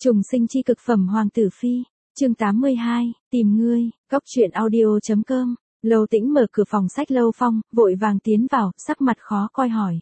Trùng sinh chi cực phẩm Hoàng tử phi, chương 82, tìm ngươi, góc truyện audio.com. Lâu Tĩnh mở cửa phòng sách Lâu Phong, vội vàng tiến vào, sắc mặt khó coi hỏi.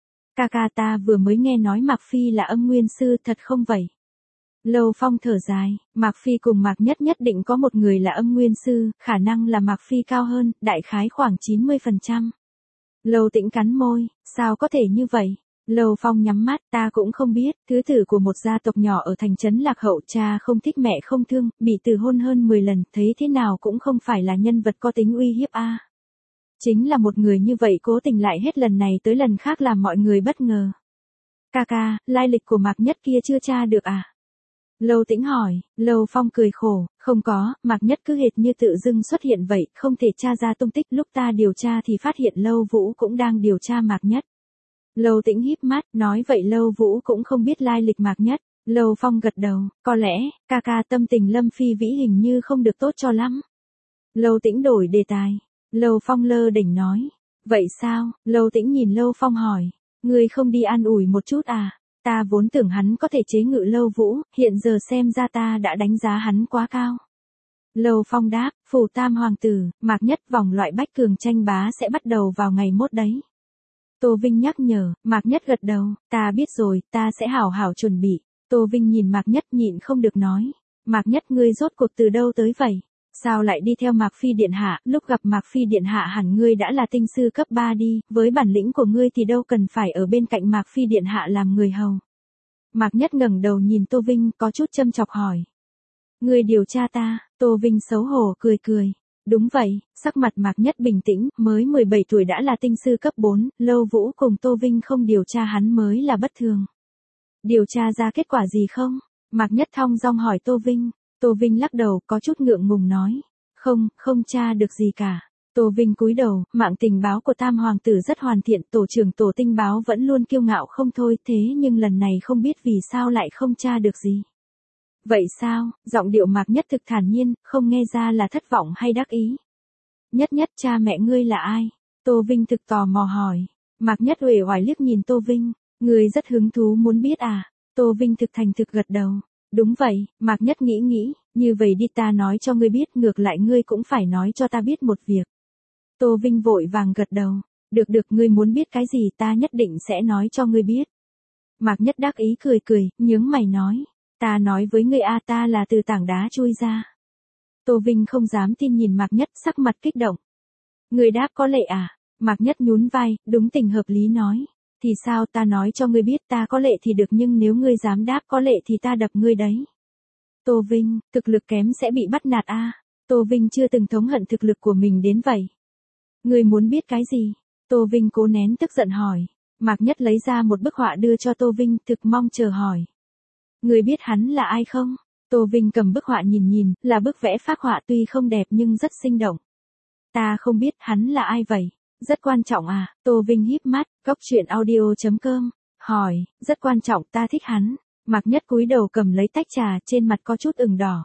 Ca ca, ta vừa mới nghe nói Mạc Phi là âm nguyên sư, thật không vậy? Lâu Phong thở dài, Mạc Phi cùng Mạc Nhất nhất định có một người là âm nguyên sư, khả năng là Mạc Phi cao hơn, đại khái khoảng 90%. Lâu Tĩnh cắn môi, sao có thể như vậy? Lâu Phong nhắm mắt, ta cũng không biết, thứ tử của một gia tộc nhỏ ở thành trấn lạc hậu, cha không thích mẹ không thương, bị từ hôn hơn 10 lần, thấy thế nào cũng không phải là nhân vật có tính uy hiếp a. Chính là một người như vậy cố tình lại hết lần này tới lần khác làm mọi người bất ngờ. Ca ca, lai lịch của Mạc Nhất kia chưa tra được à? Lâu Tĩnh hỏi, Lâu Phong cười khổ, không có, Mạc Nhất cứ hệt như tự dưng xuất hiện vậy, không thể tra ra tung tích, lúc ta điều tra thì phát hiện Lâu Vũ cũng đang điều tra Mạc Nhất. Lâu Tĩnh híp mắt, nói vậy Lâu Vũ cũng không biết lai lịch Mạc Nhất. Lâu Phong gật đầu, có lẽ, ca ca tâm tình Lâm Phi Vĩ hình như không được tốt cho lắm. Lâu Tĩnh đổi đề tài. Lâu Phong lơ đỉnh nói, vậy sao? Lâu Tĩnh nhìn Lâu Phong hỏi, ngươi không đi an ủi một chút à? Ta vốn tưởng hắn có thể chế ngự Lâu Vũ, hiện giờ xem ra ta đã đánh giá hắn quá cao. Lâu Phong đáp, Phù Tam Hoàng tử, Mạc Nhất vòng loại bách cường tranh bá sẽ bắt đầu vào ngày mốt đấy. Tô Vinh nhắc nhở, Mạc Nhất gật đầu, ta biết rồi, ta sẽ hảo hảo chuẩn bị. Tô Vinh nhìn Mạc Nhất nhịn không được nói, Mạc Nhất ngươi rốt cuộc từ đâu tới vậy? Sao lại đi theo Mạc Phi Điện Hạ, lúc gặp Mạc Phi Điện Hạ hẳn ngươi đã là tinh sư cấp 3 đi, với bản lĩnh của ngươi thì đâu cần phải ở bên cạnh Mạc Phi Điện Hạ làm người hầu. Mạc Nhất ngẩng đầu nhìn Tô Vinh có chút châm chọc hỏi. Ngươi điều tra ta, Tô Vinh xấu hổ cười cười. Đúng vậy, sắc mặt Mạc Nhất bình tĩnh, mới 17 tuổi đã là tinh sư cấp 4, Lâu Vũ cùng Tô Vinh không điều tra hắn mới là bất thường. Điều tra ra kết quả gì không? Mạc Nhất thong dong hỏi Tô Vinh. Tô Vinh lắc đầu, có chút ngượng ngùng nói. Không tra được gì cả. Tô Vinh cúi đầu, mạng tình báo của Tam Hoàng tử rất hoàn thiện, tổ trưởng tổ tình báo vẫn luôn kiêu ngạo không thôi, thế nhưng lần này không biết vì sao lại không tra được gì. Vậy sao? Giọng điệu Mạc Nhất thực thản nhiên, không nghe ra là thất vọng hay đắc ý. Nhất Nhất, cha mẹ ngươi là ai? Tô Vinh thực tò mò hỏi. Mạc Nhất uể oải liếc nhìn Tô Vinh, ngươi rất hứng thú muốn biết à? Tô Vinh thực thành thực gật đầu. Đúng vậy, Mạc Nhất nghĩ, như vậy đi ta nói cho ngươi biết, ngược lại ngươi cũng phải nói cho ta biết một việc. Tô Vinh vội vàng gật đầu. Được, ngươi muốn biết cái gì ta nhất định sẽ nói cho ngươi biết. Mạc Nhất đắc ý cười, nhướng mày nói. Ta nói với ngươi a, ta là từ tảng đá chui ra. Tô Vinh không dám tin nhìn Mạc Nhất, sắc mặt kích động. Ngươi đáp có lệ à? Mạc Nhất nhún vai, đúng tình hợp lý nói. Thì sao, ta nói cho ngươi biết ta có lệ thì được, nhưng nếu ngươi dám đáp có lệ thì ta đập ngươi đấy. Tô Vinh, thực lực kém sẽ bị bắt nạt a. Tô Vinh chưa từng thống hận thực lực của mình đến vậy. Ngươi muốn biết cái gì? Tô Vinh cố nén tức giận hỏi. Mạc Nhất lấy ra một bức họa đưa cho Tô Vinh, thực mong chờ hỏi. Ngươi biết hắn là ai không? Tô Vinh cầm bức họa nhìn, là bức vẽ phác họa tuy không đẹp nhưng rất sinh động. Ta không biết hắn là ai vậy? Rất quan trọng à? Tô Vinh híp mắt, góc truyện audio.com, hỏi, rất quan trọng, ta thích hắn. Mạc Nhất cúi đầu cầm lấy tách trà, trên mặt có chút ửng đỏ.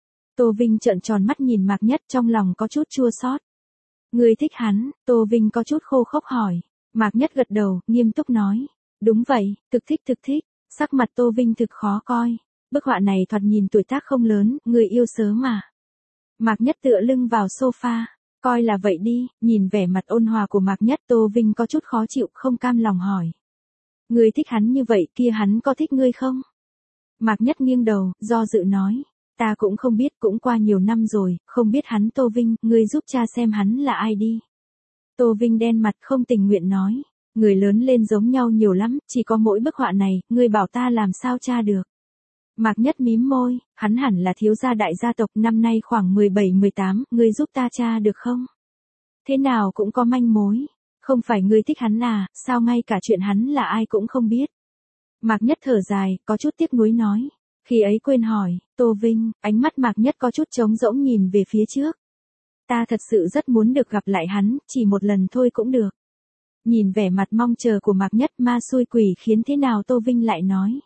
Tô Vinh trợn tròn mắt nhìn Mạc Nhất, trong lòng có chút chua xót. Ngươi thích hắn? Tô Vinh có chút khô khốc hỏi. Mạc Nhất gật đầu, nghiêm túc nói. Đúng vậy, thực thích. Sắc mặt Tô Vinh thực khó coi. Bức họa này thoạt nhìn tuổi tác không lớn, người yêu sớm mà. Mạc Nhất tựa lưng vào sofa. Coi là vậy đi, nhìn vẻ mặt ôn hòa của Mạc Nhất, Tô Vinh có chút khó chịu, không cam lòng hỏi. Ngươi thích hắn như vậy, kia hắn có thích ngươi không? Mạc Nhất nghiêng đầu, do dự nói. Ta cũng không biết, cũng qua nhiều năm rồi, không biết hắn. Tô Vinh, ngươi giúp cha xem hắn là ai đi. Tô Vinh đen mặt không tình nguyện nói. Người lớn lên giống nhau nhiều lắm, chỉ có mỗi bức họa này, ngươi bảo ta làm sao tra được. Mạc Nhất mím môi, hắn hẳn là thiếu gia đại gia tộc, năm nay khoảng 17-18, ngươi giúp ta tra được không? Thế nào cũng có manh mối. Không phải ngươi thích hắn à, sao ngay cả chuyện hắn là ai cũng không biết. Mạc Nhất thở dài, có chút tiếc nuối nói. Khi ấy quên hỏi, Tô Vinh, ánh mắt Mạc Nhất có chút trống rỗng nhìn về phía trước. Ta thật sự rất muốn được gặp lại hắn, chỉ một lần thôi cũng được. Nhìn vẻ mặt mong chờ của Mạc Nhất, ma xui quỷ khiến thế nào, Tô Vinh lại nói.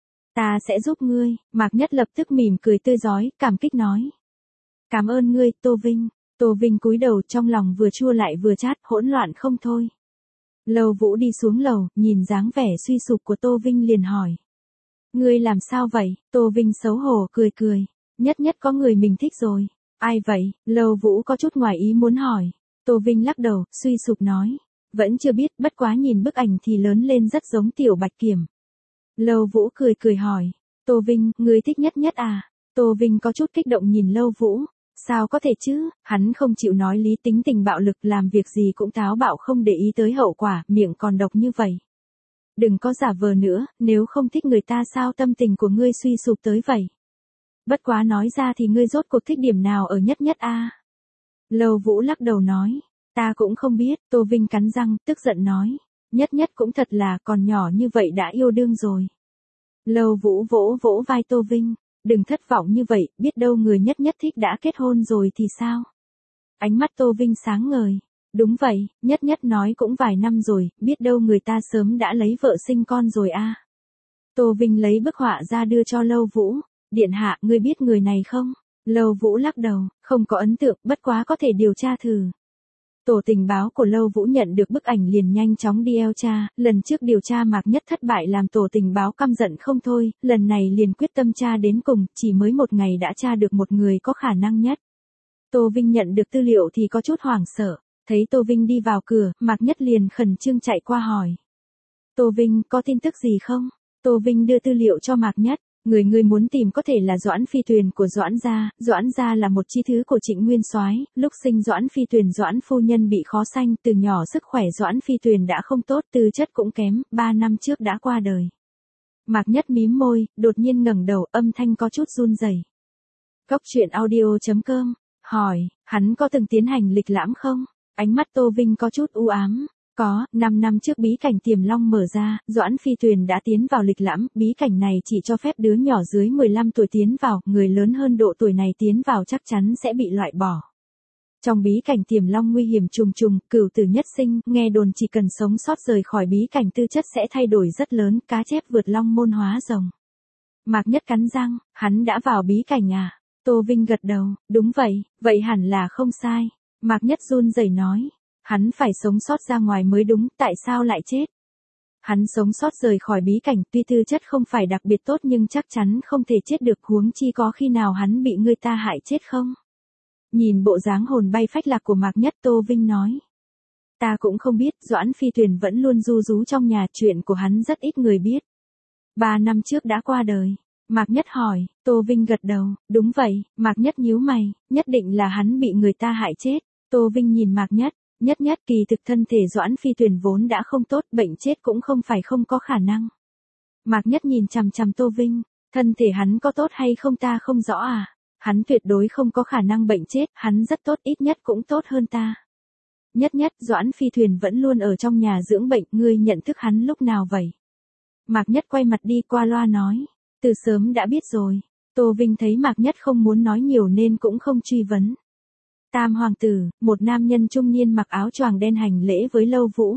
Ta sẽ giúp ngươi. Mạc Nhất lập tức mỉm cười tươi rói, cảm kích nói. Cảm ơn ngươi, Tô Vinh. Tô Vinh cúi đầu, trong lòng vừa chua lại vừa chát, hỗn loạn không thôi. Lâu Vũ đi xuống lầu, nhìn dáng vẻ suy sụp của Tô Vinh liền hỏi. Ngươi làm sao vậy? Tô Vinh xấu hổ cười cười. Nhất nhất có người mình thích rồi. Ai vậy? Lâu Vũ có chút ngoài ý muốn hỏi. Tô Vinh lắc đầu, suy sụp nói. Vẫn chưa biết, bất quá nhìn bức ảnh thì lớn lên rất giống Tiểu Bạch Kiểm. Lâu Vũ cười cười hỏi. Tô Vinh, ngươi thích nhất nhất à? Tô Vinh có chút kích động nhìn Lâu Vũ. Sao có thể chứ, hắn không chịu nói lý, tính tình bạo lực, làm việc gì cũng táo bạo, không để ý tới hậu quả, miệng còn độc như vậy. Đừng có giả vờ nữa, nếu không thích người ta sao tâm tình của ngươi suy sụp tới vậy? Bất quá nói ra thì ngươi rốt cuộc thích điểm nào ở nhất nhất a? Lâu Vũ lắc đầu nói. Ta cũng không biết. Tô Vinh cắn răng, tức giận nói. Nhất nhất cũng thật là, còn nhỏ như vậy đã yêu đương rồi. Lâu Vũ vỗ vỗ vai Tô Vinh. Đừng thất vọng như vậy, biết đâu người nhất nhất thích đã kết hôn rồi thì sao? Ánh mắt Tô Vinh sáng ngời. Đúng vậy, nhất nhất nói cũng vài năm rồi, biết đâu người ta sớm đã lấy vợ sinh con rồi a. Tô Vinh lấy bức họa ra đưa cho Lâu Vũ. Điện hạ, ngươi biết người này không? Lâu Vũ lắc đầu, không có ấn tượng, bất quá có thể điều tra thử. Tổ tình báo của Lâu Vũ nhận được bức ảnh liền nhanh chóng đi điều tra, lần trước điều tra Mạc Nhất thất bại làm tổ tình báo căm giận không thôi, lần này liền quyết tâm tra đến cùng, chỉ mới một ngày đã tra được một người có khả năng nhất. Tô Vinh nhận được tư liệu thì có chút hoảng sợ, thấy Tô Vinh đi vào cửa, Mạc Nhất liền khẩn trương chạy qua hỏi. Tô Vinh, có tin tức gì không? Tô Vinh đưa tư liệu cho Mạc Nhất. Người ngươi muốn tìm có thể là Doãn Phi Tuyền của Doãn gia là một chi thứ của Trịnh Nguyên Soái, lúc sinh Doãn Phi Tuyền Doãn phu nhân bị khó sanh, từ nhỏ sức khỏe Doãn Phi Tuyền đã không tốt, tư chất cũng kém, 3 năm trước đã qua đời. Mạc Nhất mím môi, đột nhiên ngẩng đầu, âm thanh có chút run rẩy. Cốc truyện audio.com, hỏi, hắn có từng tiến hành lịch lãm không? Ánh mắt Tô Vinh có chút u ám. Có, 5 năm trước bí cảnh Tiềm Long mở ra, Doãn Phi Tuyền đã tiến vào lịch lãm, bí cảnh này chỉ cho phép đứa nhỏ dưới 15 tuổi tiến vào, người lớn hơn độ tuổi này tiến vào chắc chắn sẽ bị loại bỏ. Trong bí cảnh Tiềm Long nguy hiểm trùng trùng, cửu tử nhất sinh, nghe đồn chỉ cần sống sót rời khỏi bí cảnh tư chất sẽ thay đổi rất lớn, cá chép vượt long môn hóa rồng. Mạc Nhất cắn răng, hắn đã vào bí cảnh à? Tô Vinh gật đầu, đúng vậy hẳn là không sai. Mạc Nhất run rẩy nói. Hắn phải sống sót ra ngoài mới đúng, tại sao lại chết? Hắn sống sót rời khỏi bí cảnh, tuy tư chất không phải đặc biệt tốt nhưng chắc chắn không thể chết được, huống chi có khi nào hắn bị người ta hại chết không? Nhìn bộ dáng hồn bay phách lạc của Mạc Nhất, Tô Vinh nói. Ta cũng không biết, Doãn Phi Tuyền vẫn luôn ru rú trong nhà, chuyện của hắn rất ít người biết. 3 năm trước đã qua đời. Mạc Nhất hỏi, Tô Vinh gật đầu, đúng vậy. Mạc Nhất nhíu mày, nhất định là hắn bị người ta hại chết. Tô Vinh nhìn Mạc Nhất. Nhất nhất kỳ thực thân thể Doãn Phi Tuyền vốn đã không tốt, bệnh chết cũng không phải không có khả năng. Mạc Nhất nhìn chằm chằm Tô Vinh, thân thể hắn có tốt hay không ta không rõ à? Hắn tuyệt đối không có khả năng bệnh chết, hắn rất tốt, ít nhất cũng tốt hơn ta. Nhất nhất, Doãn Phi Tuyền vẫn luôn ở trong nhà dưỡng bệnh, ngươi nhận thức hắn lúc nào vậy? Mạc Nhất quay mặt đi qua loa nói, từ sớm đã biết rồi. Tô Vinh thấy Mạc Nhất không muốn nói nhiều nên cũng không truy vấn. Tam hoàng tử, một nam nhân trung niên mặc áo choàng đen hành lễ với Lâu Vũ.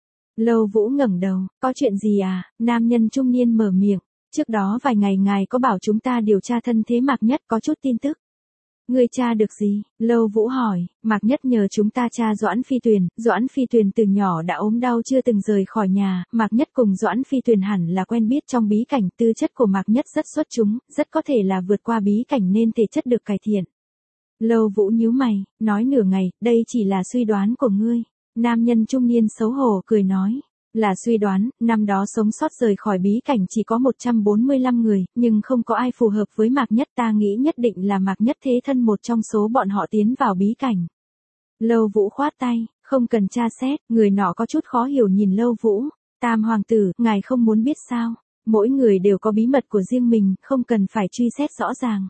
Lâu Vũ ngẩng đầu, có chuyện gì à? Nam nhân trung niên mở miệng, trước đó vài ngày ngài có bảo chúng ta điều tra thân thế Mạc Nhất, có chút tin tức. Ngươi tra được gì? Lâu Vũ hỏi. Mạc Nhất nhờ chúng ta tra Doãn Phi Tuyền từ nhỏ đã ốm đau chưa từng rời khỏi nhà, Mạc Nhất cùng Doãn Phi Tuyền hẳn là quen biết trong bí cảnh, tư chất của Mạc Nhất rất xuất chúng, rất có thể là vượt qua bí cảnh nên thể chất được cải thiện. Lâu Vũ nhíu mày, nói nửa ngày, đây chỉ là suy đoán của ngươi. Nam nhân trung niên xấu hổ cười nói, là suy đoán, năm đó sống sót rời khỏi bí cảnh chỉ có 145 người, nhưng không có ai phù hợp với Mạc Nhất, ta nghĩ nhất định là Mạc Nhất thế thân một trong số bọn họ tiến vào bí cảnh. Lâu Vũ khoát tay, không cần tra xét, người nọ có chút khó hiểu nhìn Lâu Vũ. Tam hoàng tử, ngài không muốn biết sao? Mỗi người đều có bí mật của riêng mình, không cần phải truy xét rõ ràng.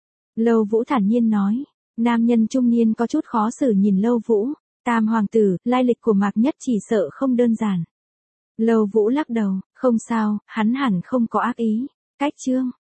Lâu Vũ thản nhiên nói. Nam nhân trung niên có chút khó xử nhìn Lâu Vũ. Tam hoàng tử, lai lịch của Mạc Nhất chỉ sợ không đơn giản. Lâu Vũ lắc đầu, không sao, hắn hẳn không có ác ý. Cách chương